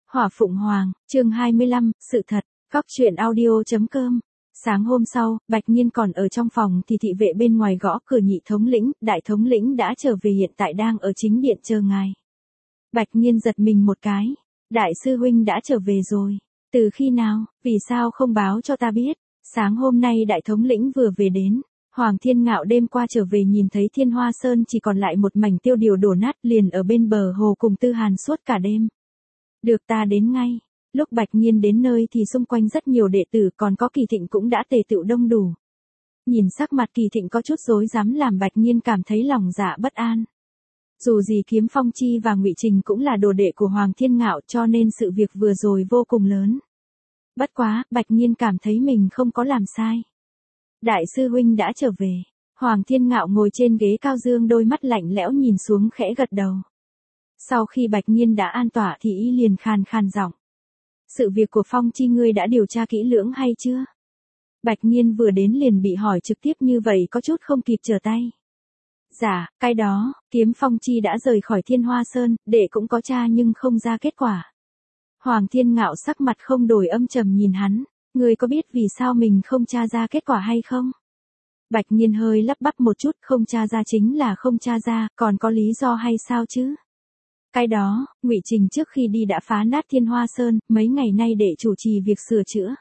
Hỏa Phụng Hoàng, chương 25, sự thật, góc truyện audio.com. Sáng hôm sau, Bạch Nhiên còn ở trong phòng thì thị vệ bên ngoài gõ cửa. Nhị thống lĩnh, đại thống lĩnh đã trở về, hiện tại đang ở chính điện chờ ngài. Bạch Nhiên giật mình một cái. Đại sư huynh đã trở về rồi. Từ khi nào, vì sao không báo cho ta biết? Sáng hôm nay đại thống lĩnh vừa về đến. Hoàng Thiên Ngạo đêm qua trở về nhìn thấy Thiên Hoa Sơn chỉ còn lại một mảnh tiêu điều đổ nát, liền ở bên bờ hồ cùng Tư Hàn suốt cả đêm. Được, ta đến ngay. Lúc Bạch Nhiên đến nơi thì xung quanh rất nhiều đệ tử, còn có Kỳ Thịnh cũng đã tề tựu đông đủ. Nhìn sắc mặt Kỳ Thịnh có chút rối rắm làm Bạch Nhiên cảm thấy lòng dạ bất an. Dù gì Kiếm Phong Chi và Ngụy Trình cũng là đồ đệ của Hoàng Thiên Ngạo, cho nên sự việc vừa rồi vô cùng lớn. Bất quá, Bạch Nhiên cảm thấy mình không có làm sai. Đại sư huynh đã trở về. Hoàng Thiên Ngạo ngồi trên ghế cao dương đôi mắt lạnh lẽo nhìn xuống khẽ gật đầu. Sau khi Bạch Nhiên đã an tọa thì y liền khàn khàn giọng. Sự việc của Phong Chi ngươi đã điều tra kỹ lưỡng hay chưa? Bạch Nhiên vừa đến liền bị hỏi trực tiếp như vậy có chút không kịp trở tay. Dạ, cái đó, Kiếm Phong Chi đã rời khỏi Thiên Hoa Sơn, đệ cũng có tra nhưng không ra kết quả. Hoàng Thiên Ngạo sắc mặt không đổi âm trầm nhìn hắn, ngươi có biết vì sao mình không tra ra kết quả hay không? Bạch Nhiên hơi lắp bắp một chút, không tra ra chính là không tra ra, còn có lý do hay sao chứ? Cái đó, Ngụy Trình trước khi đi đã phá nát Thiên Hoa Sơn, mấy ngày nay để chủ trì việc sửa chữa.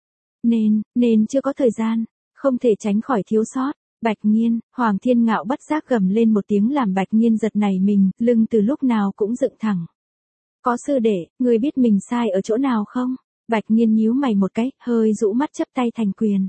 Nên chưa có thời gian, không thể tránh khỏi thiếu sót. Bạch Nhiên, Hoàng Thiên Ngạo bất giác gầm lên một tiếng làm Bạch Nhiên giật nảy mình, lưng từ lúc nào cũng dựng thẳng. Có sư đệ, ngươi biết mình sai ở chỗ nào không? Bạch Nhiên nhíu mày một cái, hơi rũ mắt chắp tay thành quyền.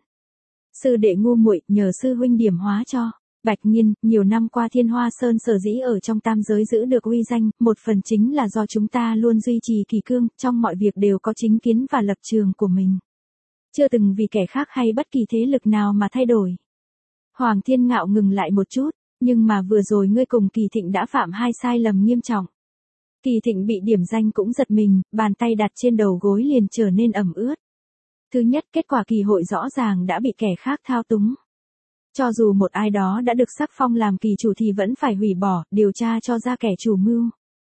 Sư đệ ngu muội, nhờ sư huynh điểm hóa cho. Bạch Nhiên, nhiều năm qua Thiên Hoa Sơn sở dĩ ở trong tam giới giữ được uy danh, một phần chính là do chúng ta luôn duy trì kỷ cương, trong mọi việc đều có chính kiến và lập trường của mình. Chưa từng vì kẻ khác hay bất kỳ thế lực nào mà thay đổi. Hoàng Thiên Ngạo ngừng lại một chút, nhưng mà vừa rồi ngươi cùng Kỳ Thịnh đã phạm hai sai lầm nghiêm trọng. Kỳ Thịnh bị điểm danh cũng giật mình, bàn tay đặt trên đầu gối liền trở nên ẩm ướt. Thứ nhất, kết quả kỳ hội rõ ràng đã bị kẻ khác thao túng. Cho dù một ai đó đã được sắc phong làm kỳ chủ thì vẫn phải hủy bỏ, điều tra cho ra kẻ chủ mưu.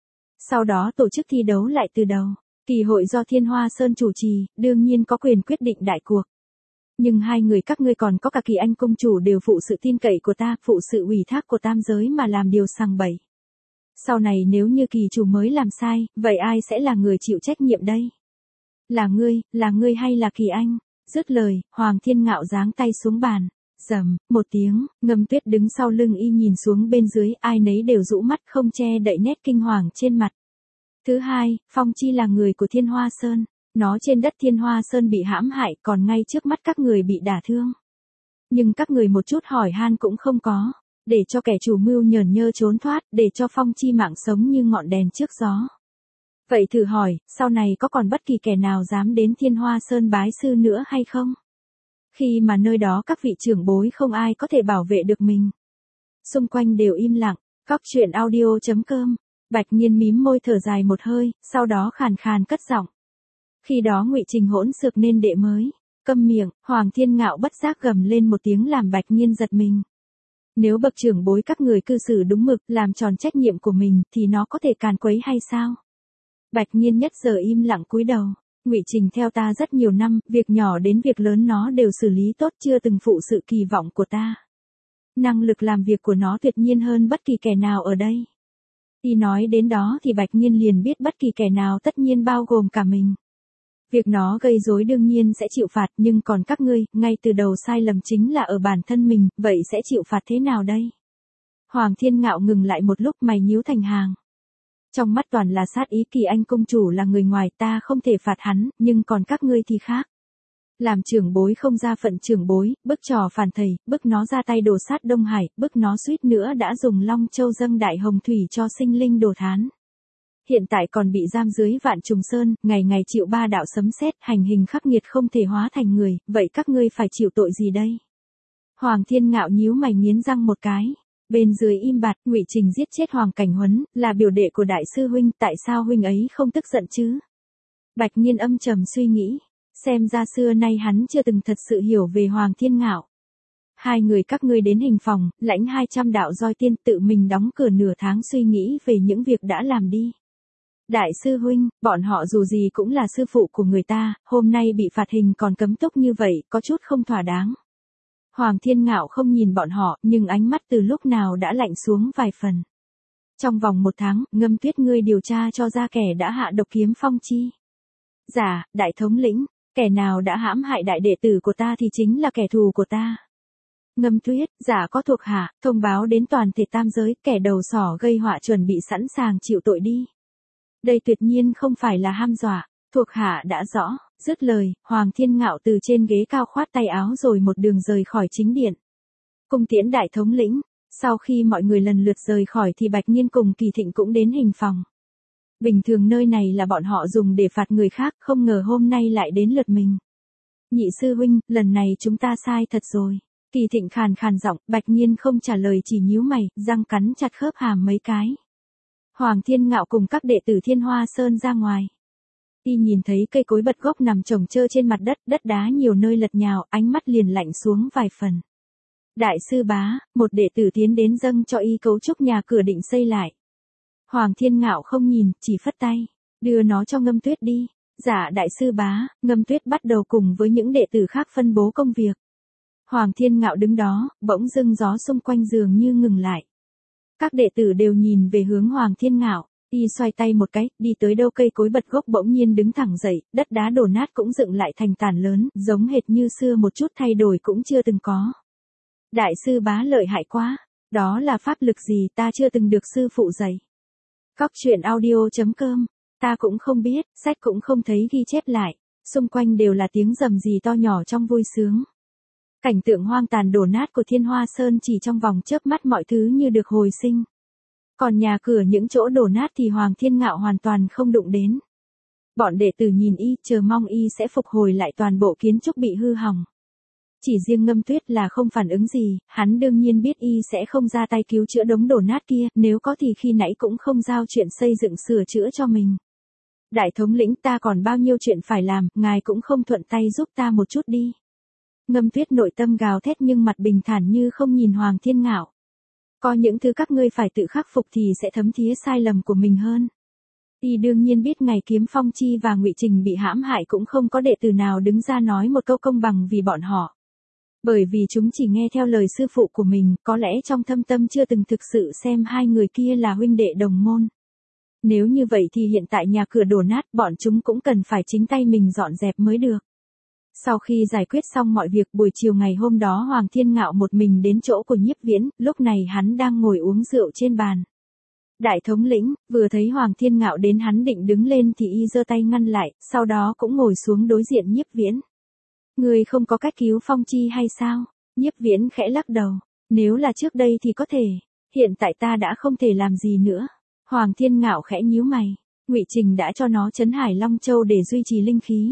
Sau đó tổ chức thi đấu lại từ đầu. Kỳ hội do Thiên Hoa Sơn chủ trì, đương nhiên có quyền quyết định đại cuộc. Nhưng hai người các ngươi còn có cả Kỳ Anh công chủ đều phụ sự tin cậy của ta, phụ sự ủy thác của tam giới mà làm điều sằng bậy. Sau này nếu như kỳ chủ mới làm sai, vậy ai sẽ là người chịu trách nhiệm đây? Là ngươi hay là Kỳ Anh? Dứt lời, Hoàng Thiên Ngạo giáng tay xuống bàn. Rầm, một tiếng, Ngâm Tuyết đứng sau lưng y nhìn xuống bên dưới, ai nấy đều rũ mắt không che đậy nét kinh hoàng trên mặt. Thứ hai, Phong Chi là người của Thiên Hoa Sơn. Nó trên đất Thiên Hoa Sơn bị hãm hại, còn ngay trước mắt các người bị đả thương. Nhưng các người một chút hỏi han cũng không có, để cho kẻ chủ mưu nhởn nhơ trốn thoát, để cho Phong Chi mạng sống như ngọn đèn trước gió. Vậy thử hỏi, sau này có còn bất kỳ kẻ nào dám đến Thiên Hoa Sơn bái sư nữa hay không? Khi mà nơi đó các vị trưởng bối không ai có thể bảo vệ được mình. Xung quanh đều im lặng. Góc truyện audio.com. Bạch Nhiên mím môi thở dài một hơi, sau đó khàn khàn cất giọng. Khi đó Ngụy Trình hỗn xược nên đệ mới. Câm miệng, Hoàng Thiên Ngạo bất giác gầm lên một tiếng làm Bạch Nhiên giật mình. Nếu bậc trưởng bối các người cư xử đúng mực, làm tròn trách nhiệm của mình, thì nó có thể càn quấy hay sao? Bạch Nhiên nhất giờ im lặng cúi đầu. Ngụy Trình theo ta rất nhiều năm, việc nhỏ đến việc lớn nó đều xử lý tốt, chưa từng phụ sự kỳ vọng của ta. Năng lực làm việc của nó tuyệt nhiên hơn bất kỳ kẻ nào ở đây. Y nói đến đó thì Bạch Nhiên liền biết bất kỳ kẻ nào tất nhiên bao gồm cả mình. Việc nó gây rối đương nhiên sẽ chịu phạt, nhưng còn các ngươi, ngay từ đầu sai lầm chính là ở bản thân mình, vậy sẽ chịu phạt thế nào đây? Hoàng Thiên Ngạo ngừng lại một lúc, mày nhíu thành hàng. Trong mắt toàn là sát ý. Kỳ Anh công chủ là người ngoài, ta không thể phạt hắn, nhưng còn các ngươi thì khác. Làm trưởng bối không ra phận trưởng bối, bức trò phản thầy, bức nó ra tay đổ sát Đông Hải, bức nó suýt nữa đã dùng Long Châu dâng đại hồng thủy cho sinh linh đồ thán. Hiện tại còn bị giam dưới Vạn Trùng Sơn, ngày ngày chịu ba đạo sấm sét, hành hình khắc nghiệt không thể hóa thành người, vậy các ngươi phải chịu tội gì đây? Hoàng Thiên Ngạo nhíu mày nghiến răng một cái. Bên dưới im bặt, Ngụy Trình giết chết Hoàng Cảnh Huấn, là biểu đệ của đại sư huynh, tại sao huynh ấy không tức giận chứ? Bạch Nhiên âm trầm suy nghĩ, xem ra xưa nay hắn chưa từng thật sự hiểu về Hoàng Thiên Ngạo. Hai người các ngươi đến hình phòng, lãnh 200 đạo roi tiên, tự mình đóng cửa nửa tháng suy nghĩ về những việc đã làm đi. Đại sư huynh, bọn họ dù gì cũng là sư phụ của người ta, hôm nay bị phạt hình còn cấm túc như vậy, có chút không thỏa đáng. Hoàng Thiên Ngạo không nhìn bọn họ, nhưng ánh mắt từ lúc nào đã lạnh xuống vài phần. Trong vòng 1 tháng, Ngâm Tuyết ngươi điều tra cho ra kẻ đã hạ độc Kiếm Phong Chi. Dạ, đại thống lĩnh, kẻ nào đã hãm hại đại đệ tử của ta thì chính là kẻ thù của ta. Ngâm Tuyết, dạ có thuộc hạ, thông báo đến toàn thể tam giới, kẻ đầu sỏ gây họa chuẩn bị sẵn sàng chịu tội đi. Đây tuyệt nhiên không phải là ham dọa, thuộc hạ đã rõ, dứt lời, Hoàng Thiên Ngạo từ trên ghế cao khoát tay áo rồi một đường rời khỏi chính điện. Cung tiễn đại thống lĩnh, sau khi mọi người lần lượt rời khỏi thì Bạch Nhiên cùng Kỳ Thịnh cũng đến hình phòng. Bình thường nơi này là bọn họ dùng để phạt người khác, không ngờ hôm nay lại đến lượt mình. Nhị sư huynh, lần này chúng ta sai thật rồi. Kỳ Thịnh khàn khàn giọng, Bạch Nhiên không trả lời chỉ nhíu mày, răng cắn chặt khớp hàm mấy cái. Hoàng Thiên Ngạo cùng các đệ tử Thiên Hoa Sơn ra ngoài. Y nhìn thấy cây cối bật gốc nằm chồng chơ trên mặt đất, đất đá nhiều nơi lật nhào, ánh mắt liền lạnh xuống vài phần. Đại sư bá, một đệ tử tiến đến dâng cho y cấu trúc nhà cửa định xây lại. Hoàng Thiên Ngạo không nhìn, chỉ phất tay, đưa nó cho Ngâm Tuyết đi. Dạ đại sư bá, Ngâm Tuyết bắt đầu cùng với những đệ tử khác phân bố công việc. Hoàng Thiên Ngạo đứng đó, bỗng dưng gió xung quanh dường như ngừng lại. Các đệ tử đều nhìn về hướng Hoàng Thiên Ngạo, y xoay tay một cái, đi tới đâu cây cối bật gốc bỗng nhiên đứng thẳng dậy, đất đá đổ nát cũng dựng lại thành tàn lớn, giống hệt như xưa một chút thay đổi cũng chưa từng có. Đại sư bá lợi hại quá, đó là pháp lực gì ta chưa từng được sư phụ dạy. Cóc truyện audio.com, ta cũng không biết, sách cũng không thấy ghi chép lại, xung quanh đều là tiếng rầm rì to nhỏ trong vui sướng. Cảnh tượng hoang tàn đổ nát của Thiên Hoa Sơn chỉ trong vòng chớp mắt mọi thứ như được hồi sinh. Còn nhà cửa những chỗ đổ nát thì Hoàng Thiên Ngạo hoàn toàn không đụng đến. Bọn đệ tử nhìn y, chờ mong y sẽ phục hồi lại toàn bộ kiến trúc bị hư hỏng. Chỉ riêng Ngâm Tuyết là không phản ứng gì, hắn đương nhiên biết y sẽ không ra tay cứu chữa đống đổ nát kia, nếu có thì khi nãy cũng không giao chuyện xây dựng sửa chữa cho mình. Đại thống lĩnh ta còn bao nhiêu chuyện phải làm, ngài cũng không thuận tay giúp ta một chút đi. Ngâm Tuyết nội tâm gào thét nhưng mặt bình thản như không nhìn Hoàng Thiên Ngạo. Có những thứ các ngươi phải tự khắc phục thì sẽ thấm thía sai lầm của mình hơn. Y đương nhiên biết ngày Kiếm Phong Chi và Ngụy Trình bị hãm hại cũng không có đệ tử nào đứng ra nói một câu công bằng vì bọn họ. Bởi vì chúng chỉ nghe theo lời sư phụ của mình, có lẽ trong thâm tâm chưa từng thực sự xem hai người kia là huynh đệ đồng môn. Nếu như vậy thì hiện tại nhà cửa đổ nát bọn chúng cũng cần phải chính tay mình dọn dẹp mới được. Sau khi giải quyết xong mọi việc buổi chiều ngày hôm đó Hoàng Thiên Ngạo một mình đến chỗ của Nhiếp Viễn, lúc này hắn đang ngồi uống rượu trên bàn. Đại thống lĩnh, vừa thấy Hoàng Thiên Ngạo đến hắn định đứng lên thì y giơ tay ngăn lại, sau đó cũng ngồi xuống đối diện Nhiếp Viễn. Người không có cách cứu Phong Chi hay sao? Nhiếp Viễn khẽ lắc đầu. Nếu là trước đây thì có thể, hiện tại ta đã không thể làm gì nữa. Hoàng Thiên Ngạo khẽ nhíu mày. Ngụy Trình đã cho nó trấn Hải Long Châu để duy trì linh khí.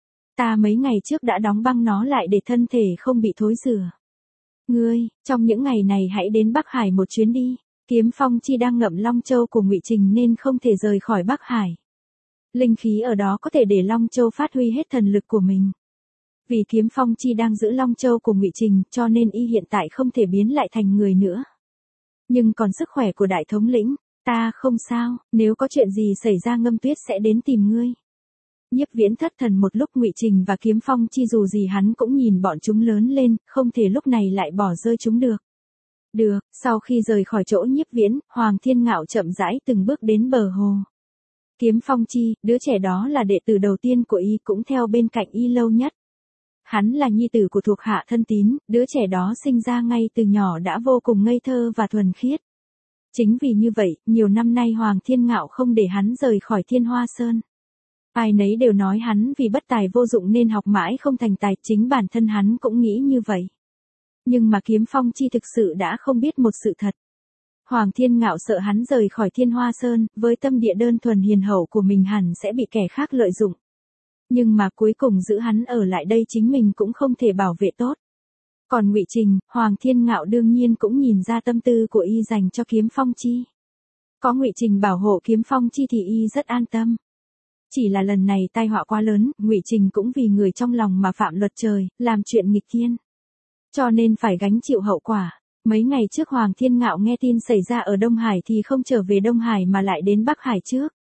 Ta mấy ngày trước đã đóng băng nó lại để thân thể không bị thối rữa. Ngươi, trong những ngày này hãy đến Bắc Hải một chuyến đi. Kiếm Phong Chi đang ngậm Long Châu của Ngụy Trình nên không thể rời khỏi Bắc Hải. Linh khí ở đó có thể để Long Châu phát huy hết thần lực của mình. Vì Kiếm Phong Chi đang giữ Long Châu của Ngụy Trình, cho nên y hiện tại không thể biến lại thành người nữa. Nhưng còn sức khỏe của đại thống lĩnh, ta không sao, nếu có chuyện gì xảy ra Ngâm Tuyết sẽ đến tìm ngươi. Nhiếp Viễn thất thần một lúc. Ngụy Trình và Kiếm Phong Chi dù gì hắn cũng nhìn bọn chúng lớn lên, không thể lúc này lại bỏ rơi chúng được. Được, sau khi rời khỏi chỗ Nhiếp Viễn, Hoàng Thiên Ngạo chậm rãi từng bước đến bờ hồ. Kiếm Phong Chi, đứa trẻ đó là đệ tử đầu tiên của y cũng theo bên cạnh y lâu nhất. Hắn là nhi tử của thuộc hạ thân tín, đứa trẻ đó sinh ra ngay từ nhỏ đã vô cùng ngây thơ và thuần khiết. Chính vì như vậy, nhiều năm nay Hoàng Thiên Ngạo không để hắn rời khỏi Thiên Hoa Sơn. Ai nấy đều nói hắn vì bất tài vô dụng nên học mãi không thành tài, chính bản thân hắn cũng nghĩ như vậy. Nhưng mà Kiếm Phong Chi thực sự đã không biết một sự thật. Hoàng Thiên Ngạo sợ hắn rời khỏi Thiên Hoa Sơn, với tâm địa đơn thuần hiền hậu của mình hẳn sẽ bị kẻ khác lợi dụng. Nhưng mà cuối cùng giữ hắn ở lại đây chính mình cũng không thể bảo vệ tốt. Còn Ngụy Trình, Hoàng Thiên Ngạo đương nhiên cũng nhìn ra tâm tư của y dành cho Kiếm Phong Chi. Có Ngụy Trình bảo hộ Kiếm Phong Chi thì y rất an tâm. Chỉ là lần này tai họa quá lớn, Ngụy Trình cũng vì người trong lòng mà phạm luật trời, làm chuyện nghịch thiên. Cho nên phải gánh chịu hậu quả. Mấy ngày trước Hoàng Thiên Ngạo nghe tin xảy ra ở Đông Hải thì không trở về Đông Hải mà lại đến Bắc Hải trước.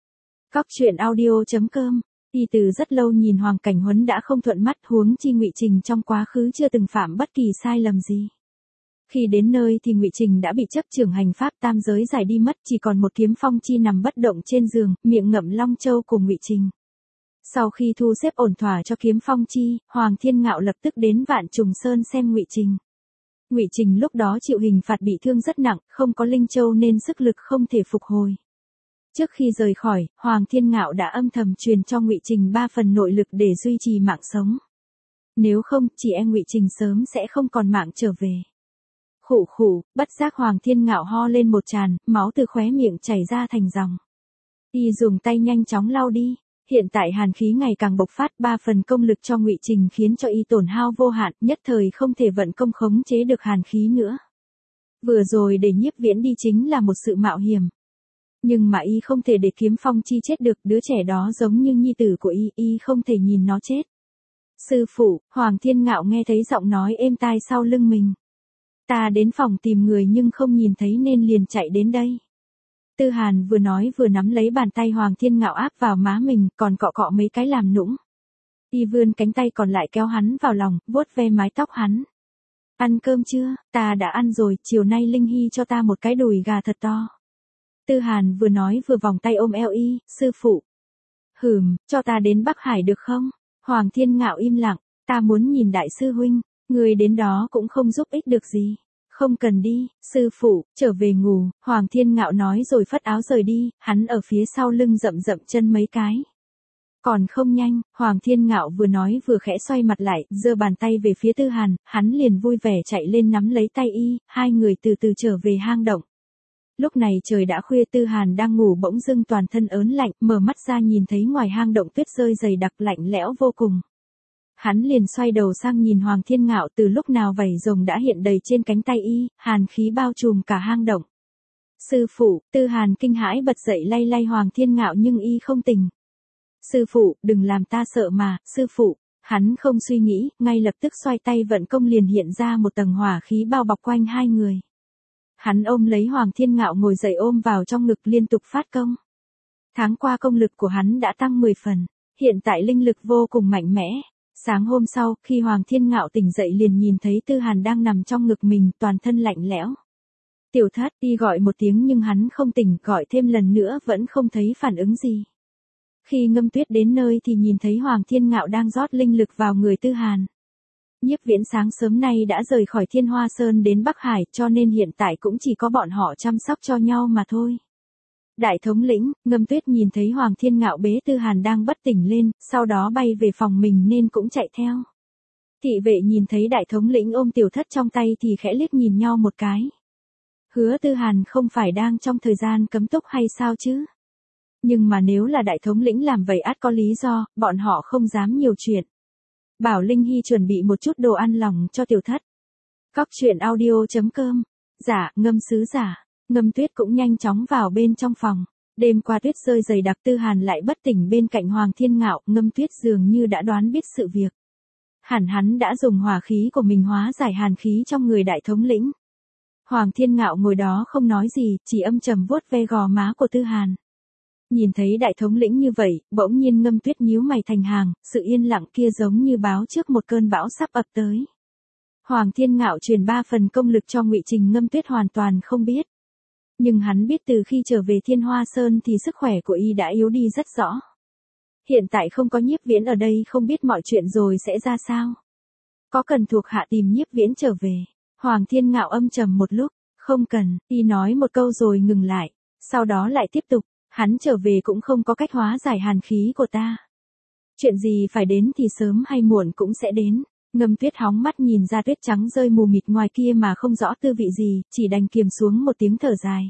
Cóc truyện audio.com. Y từ rất lâu nhìn Hoàng Cảnh Huấn đã không thuận mắt, huống chi Ngụy Trình trong quá khứ chưa từng phạm bất kỳ sai lầm gì. Khi đến nơi thì Ngụy Trình đã bị chấp trưởng hành pháp tam giới giải đi mất, chỉ còn một Kiếm Phong Chi nằm bất động trên giường, miệng ngậm long châu của Ngụy Trình. Sau khi thu xếp ổn thỏa cho Kiếm Phong Chi, Hoàng Thiên Ngạo lập tức đến Vạn Trùng Sơn xem Ngụy Trình. Ngụy Trình lúc đó chịu hình phạt bị thương rất nặng, không có linh châu nên sức lực không thể phục hồi. Trước khi rời khỏi, Hoàng Thiên Ngạo đã âm thầm truyền cho Ngụy Trình 3 phần nội lực để duy trì mạng sống. Nếu không, chỉ e Ngụy Trình sớm sẽ không còn mạng trở về. Khụ khụ, bất giác Hoàng Thiên Ngạo ho lên một tràn, máu từ khóe miệng chảy ra thành dòng. Y dùng tay nhanh chóng lau đi. Hiện tại hàn khí ngày càng bộc phát, 3 phần công lực cho Ngụy Trình khiến cho y tổn hao vô hạn, nhất thời không thể vận công khống chế được hàn khí nữa. Vừa rồi để Nhiếp Viễn đi chính là một sự mạo hiểm. Nhưng mà y không thể để Kiếm Phong Chi chết được, đứa trẻ đó giống như nhi tử của y không thể nhìn nó chết. Sư phụ, Hoàng Thiên Ngạo nghe thấy giọng nói êm tai sau lưng mình. Ta đến phòng tìm người nhưng không nhìn thấy nên liền chạy đến đây. Tư Hàn vừa nói vừa nắm lấy bàn tay Hoàng Thiên Ngạo áp vào má mình, còn cọ cọ mấy cái làm nũng. Y vươn cánh tay còn lại kéo hắn vào lòng, vuốt ve mái tóc hắn. Ăn cơm chưa? Ta đã ăn rồi, chiều nay Linh Hy cho ta một cái đùi gà thật to. Tư Hàn vừa nói vừa vòng tay ôm eo y, sư phụ. Cho ta đến Bắc Hải được không? Hoàng Thiên Ngạo im lặng, ta muốn nhìn đại sư huynh, người đến đó cũng không giúp ích được gì. Không cần đi, sư phụ, trở về ngủ, Hoàng Thiên Ngạo nói rồi phất áo rời đi, hắn ở phía sau lưng rậm rậm chân mấy cái. Còn không nhanh, Hoàng Thiên Ngạo vừa nói vừa khẽ xoay mặt lại, giơ bàn tay về phía Tư Hàn, hắn liền vui vẻ chạy lên nắm lấy tay y, hai người từ từ trở về hang động. Lúc này trời đã khuya, Tư Hàn đang ngủ bỗng dưng toàn thân ớn lạnh, mở mắt ra nhìn thấy ngoài hang động tuyết rơi dày đặc lạnh lẽo vô cùng. Hắn liền xoay đầu sang nhìn Hoàng Thiên Ngạo, từ lúc nào vảy rồng đã hiện đầy trên cánh tay y, hàn khí bao trùm cả hang động. Sư phụ, Tư Hàn kinh hãi bật dậy lay lay Hoàng Thiên Ngạo nhưng y không tỉnh. Sư phụ, đừng làm ta sợ mà, sư phụ. Hắn không suy nghĩ, ngay lập tức xoay tay vận công liền hiện ra một tầng hỏa khí bao bọc quanh hai người. Hắn ôm lấy Hoàng Thiên Ngạo ngồi dậy ôm vào trong ngực liên tục phát công. Tháng qua công lực của hắn đã tăng 10 phần, hiện tại linh lực vô cùng mạnh mẽ. Sáng hôm sau, khi Hoàng Thiên Ngạo tỉnh dậy liền nhìn thấy Tư Hàn đang nằm trong ngực mình, toàn thân lạnh lẽo. Tiểu Thất, y gọi một tiếng nhưng hắn không tỉnh, gọi thêm lần nữa vẫn không thấy phản ứng gì. Khi Ngâm Tuyết đến nơi thì nhìn thấy Hoàng Thiên Ngạo đang rót linh lực vào người Tư Hàn. Nhiếp Viễn sáng sớm nay đã rời khỏi Thiên Hoa Sơn đến Bắc Hải, cho nên hiện tại cũng chỉ có bọn họ chăm sóc cho nhau mà thôi. Đại thống lĩnh, Ngâm Tuyết nhìn thấy Hoàng Thiên Ngạo bế Tư Hàn đang bất tỉnh lên, sau đó bay về phòng mình nên cũng chạy theo. Thị vệ nhìn thấy đại thống lĩnh ôm Tiểu Thất trong tay thì khẽ liếc nhìn nhau một cái. Hứa Tư Hàn không phải đang trong thời gian cấm túc hay sao chứ? Nhưng mà nếu là đại thống lĩnh làm vậy ắt có lý do, bọn họ không dám nhiều chuyện. Bảo Linh Hy chuẩn bị một chút đồ ăn lòng cho Tiểu Thất. Cóc truyện audio.com. Dạ, Ngâm sứ giả. Ngâm Tuyết cũng nhanh chóng vào bên trong phòng. Đêm qua tuyết rơi dày đặc, Tư Hàn lại bất tỉnh bên cạnh Hoàng Thiên Ngạo, Ngâm Tuyết dường như đã đoán biết sự việc. Hẳn hắn đã dùng hỏa khí của mình hóa giải hàn khí trong người đại thống lĩnh. Hoàng Thiên Ngạo ngồi đó không nói gì, chỉ âm trầm vuốt ve gò má của Tư Hàn. Nhìn thấy đại thống lĩnh như vậy, bỗng nhiên Ngâm Tuyết nhíu mày thành hàng, sự yên lặng kia giống như báo trước một cơn bão sắp ập tới. Hoàng Thiên Ngạo truyền 3 phần công lực cho Ngụy Trình, Ngâm Tuyết hoàn toàn không biết. Nhưng hắn biết từ khi trở về Thiên Hoa Sơn thì sức khỏe của y đã yếu đi rất rõ. Hiện tại không có Nhiếp Viễn ở đây không biết mọi chuyện rồi sẽ ra sao. Có cần thuộc hạ tìm Nhiếp Viễn trở về? Hoàng Thiên Ngạo âm trầm một lúc, không cần, y nói một câu rồi ngừng lại, sau đó lại tiếp tục, hắn trở về cũng không có cách hóa giải hàn khí của ta. Chuyện gì phải đến thì sớm hay muộn cũng sẽ đến. Ngâm Tuyết hóng mắt nhìn ra tuyết trắng rơi mù mịt ngoài kia mà không rõ tư vị gì, chỉ đành kiềm xuống một tiếng thở dài.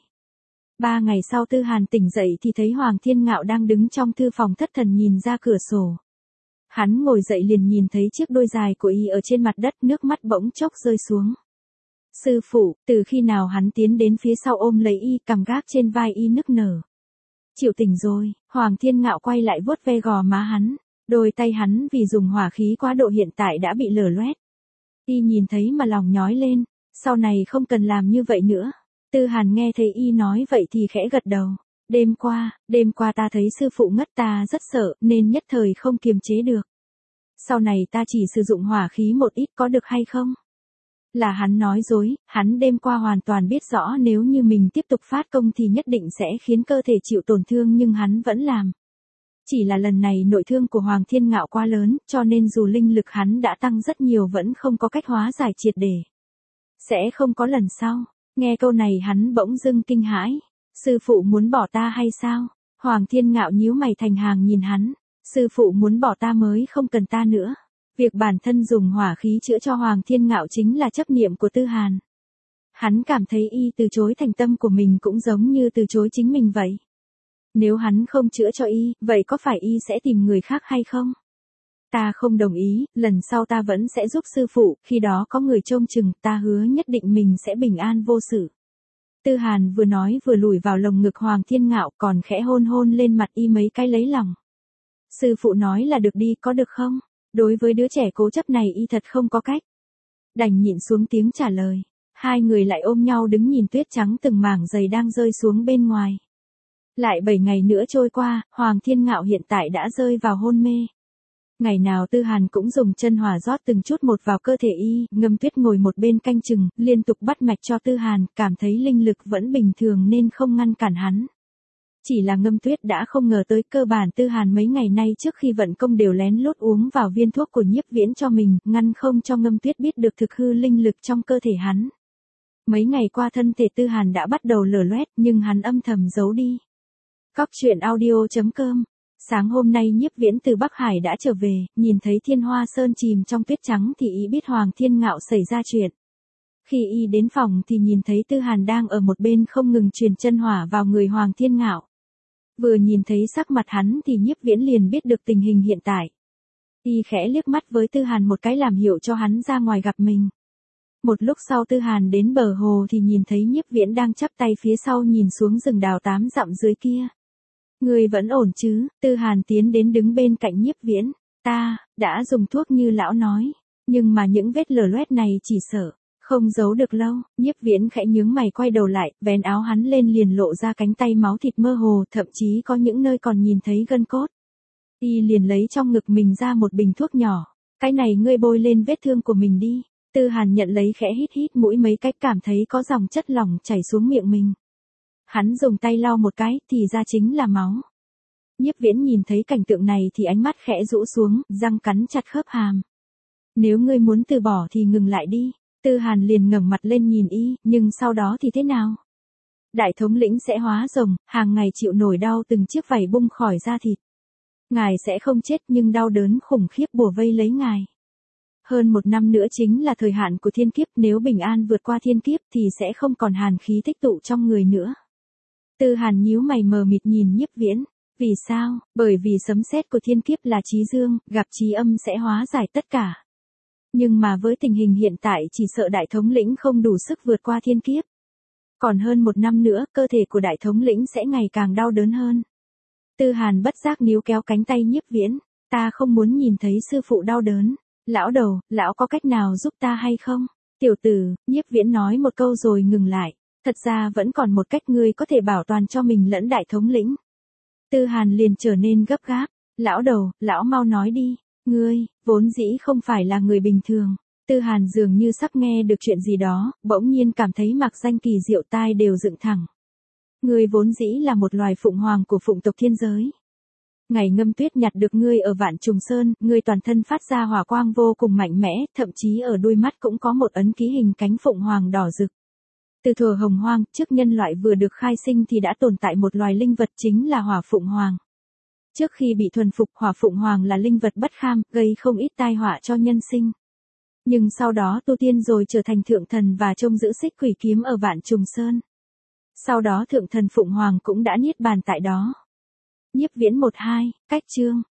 3 ngày sau Tư Hàn tỉnh dậy thì thấy Hoàng Thiên Ngạo đang đứng trong thư phòng thất thần nhìn ra cửa sổ. Hắn ngồi dậy liền nhìn thấy chiếc đôi dài của y ở trên mặt đất, nước mắt bỗng chốc rơi xuống. Sư phụ, từ khi nào hắn tiến đến phía sau ôm lấy y, cằm gác trên vai y nức nở. Chịu tỉnh rồi, Hoàng Thiên Ngạo quay lại vuốt ve gò má hắn. Đôi tay hắn vì dùng hỏa khí quá độ hiện tại đã bị lở loét. Y nhìn thấy mà lòng nhói lên, sau này không cần làm như vậy nữa. Tư Hàn nghe thấy y nói vậy thì khẽ gật đầu. Đêm qua ta thấy sư phụ ngất ta rất sợ nên nhất thời không kiềm chế được. Sau này ta chỉ sử dụng hỏa khí một ít có được hay không? Là hắn nói dối, hắn đêm qua hoàn toàn biết rõ nếu như mình tiếp tục phát công thì nhất định sẽ khiến cơ thể chịu tổn thương nhưng hắn vẫn làm. Chỉ là lần này nội thương của Hoàng Thiên Ngạo quá lớn, cho nên dù linh lực hắn đã tăng rất nhiều vẫn không có cách hóa giải triệt để. Sẽ không có lần sau. Nghe câu này hắn bỗng dưng kinh hãi. Sư phụ muốn bỏ ta hay sao? Hoàng Thiên Ngạo nhíu mày thành hàng nhìn hắn. Sư phụ muốn bỏ ta mới không cần ta nữa. Việc bản thân dùng hỏa khí chữa cho Hoàng Thiên Ngạo chính là chấp niệm của Tư Hàn. Hắn cảm thấy y từ chối thành tâm của mình cũng giống như từ chối chính mình vậy. Nếu hắn không chữa cho y, vậy có phải y sẽ tìm người khác hay không? Ta không đồng ý, lần sau ta vẫn sẽ giúp sư phụ, khi đó có người trông chừng, ta hứa nhất định mình sẽ bình an vô sự. Tư Hàn vừa nói vừa lùi vào lồng ngực Hoàng Thiên Ngạo còn khẽ hôn hôn lên mặt y mấy cái lấy lòng. Sư phụ nói là được đi có được không? Đối với đứa trẻ cố chấp này y thật không có cách. Đành nhịn xuống tiếng trả lời. Hai người lại ôm nhau đứng nhìn tuyết trắng từng mảng dày đang rơi xuống bên ngoài. Lại 7 ngày nữa trôi qua, Hoàng Thiên Ngạo hiện tại đã rơi vào hôn mê. Ngày nào Tư Hàn cũng dùng chân hỏa rót từng chút một vào cơ thể y, Ngâm Tuyết ngồi một bên canh chừng, liên tục bắt mạch cho Tư Hàn, cảm thấy linh lực vẫn bình thường nên không ngăn cản hắn. Chỉ là Ngâm Tuyết đã không ngờ tới cơ bản Tư Hàn mấy ngày nay trước khi vận công đều lén lút uống vào viên thuốc của Nhiếp Viễn cho mình, ngăn không cho Ngâm Tuyết biết được thực hư linh lực trong cơ thể hắn. Mấy ngày qua thân thể Tư Hàn đã bắt đầu lở loét nhưng hắn âm thầm giấu đi. Cóc truyện audio.com. Sáng hôm nay Nhiếp Viễn từ Bắc Hải đã trở về, nhìn thấy Thiên Hoa Sơn chìm trong tuyết trắng thì ý biết Hoàng Thiên Ngạo xảy ra chuyện. Khi y đến phòng thì nhìn thấy Tư Hàn đang ở một bên không ngừng truyền chân hỏa vào người Hoàng Thiên Ngạo. Vừa nhìn thấy sắc mặt hắn thì Nhiếp Viễn liền biết được tình hình hiện tại. Y khẽ liếc mắt với Tư Hàn một cái làm hiệu cho hắn ra ngoài gặp mình. Một lúc sau Tư Hàn đến bờ hồ thì nhìn thấy Nhiếp Viễn đang chắp tay phía sau nhìn xuống rừng đào 8 dặm dưới kia. Người vẫn ổn chứ? Tư Hàn tiến đến đứng bên cạnh Nhiếp Viễn. Ta, đã dùng thuốc như lão nói. Nhưng mà những vết lở loét này chỉ sợ không giấu được lâu. Nhiếp Viễn khẽ nhướng mày quay đầu lại, vén áo hắn lên liền lộ ra cánh tay máu thịt mơ hồ, thậm chí có những nơi còn nhìn thấy gân cốt. Y liền lấy trong ngực mình ra một bình thuốc nhỏ. Cái này ngươi bôi lên vết thương của mình đi. Tư Hàn nhận lấy khẽ hít hít mũi mấy cách cảm thấy có dòng chất lỏng chảy xuống miệng mình. Hắn dùng tay lau một cái thì ra chính là máu. Nhiếp Viễn nhìn thấy cảnh tượng này thì ánh mắt khẽ rũ xuống, răng cắn chặt khớp hàm. Nếu ngươi muốn từ bỏ thì ngừng lại đi. Tư Hàn liền ngẩng mặt lên nhìn y, nhưng sau đó thì thế nào? Đại thống lĩnh sẽ hóa rồng, hàng ngày chịu nổi đau từng chiếc vảy bung khỏi da thịt. Ngài sẽ không chết nhưng đau đớn khủng khiếp bủa vây lấy ngài. Hơn 1 năm nữa chính là thời hạn của thiên kiếp, nếu bình an vượt qua thiên kiếp thì sẽ không còn hàn khí tích tụ trong người nữa. Tư Hàn nhíu mày mờ mịt nhìn Nhiếp Viễn. Vì sao? Bởi vì sấm sét của thiên kiếp là chí dương, gặp chí âm sẽ hóa giải tất cả. Nhưng mà với tình hình hiện tại chỉ sợ đại thống lĩnh không đủ sức vượt qua thiên kiếp. Còn hơn 1 năm nữa, cơ thể của đại thống lĩnh sẽ ngày càng đau đớn hơn. Tư Hàn bất giác níu kéo cánh tay Nhiếp Viễn. Ta không muốn nhìn thấy sư phụ đau đớn. Lão đầu, lão có cách nào giúp ta hay không? Tiểu tử, Nhiếp Viễn nói một câu rồi ngừng lại. Thật ra vẫn còn một cách ngươi có thể bảo toàn cho mình lẫn đại thống lĩnh. Tư Hàn liền trở nên gấp gáp. Lão đầu, lão mau nói đi. Ngươi, vốn dĩ không phải là người bình thường. Tư Hàn dường như sắp nghe được chuyện gì đó, bỗng nhiên cảm thấy mặc danh kỳ diệu tai đều dựng thẳng. Ngươi vốn dĩ là một loài phụng hoàng của phụng tộc thiên giới. Ngày Ngâm Tuyết nhặt được ngươi ở Vạn Trùng Sơn, ngươi toàn thân phát ra hỏa quang vô cùng mạnh mẽ, thậm chí ở đuôi mắt cũng có một ấn ký hình cánh phụng hoàng đỏ rực. Từ thuở hồng hoang, trước nhân loại vừa được khai sinh thì đã tồn tại một loài linh vật chính là hỏa phụng hoàng. Trước khi bị thuần phục, hỏa phụng hoàng là linh vật bất kham, gây không ít tai họa cho nhân sinh. Nhưng sau đó tu tiên rồi trở thành thượng thần và trông giữ xích quỷ kiếm ở Vạn Trùng Sơn. Sau đó thượng thần phụng hoàng cũng đã niết bàn tại đó. Nhiếp Viễn 12, cách chương.